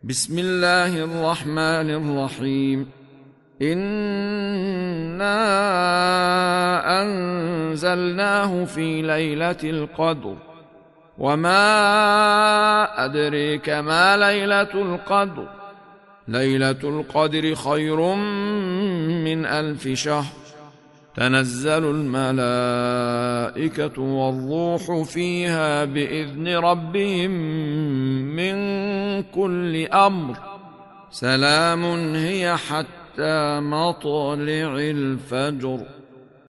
بسم الله الرحمن الرحيم. إنا أنزلناه في ليلة القدر، وما أدريك ما ليلة القدر. ليلة القدر خير من 1000 شهر. تنزل الملائكة والروح فيها بإذن ربهم من كل أمر. سلام هي حتى مطلع الفجر.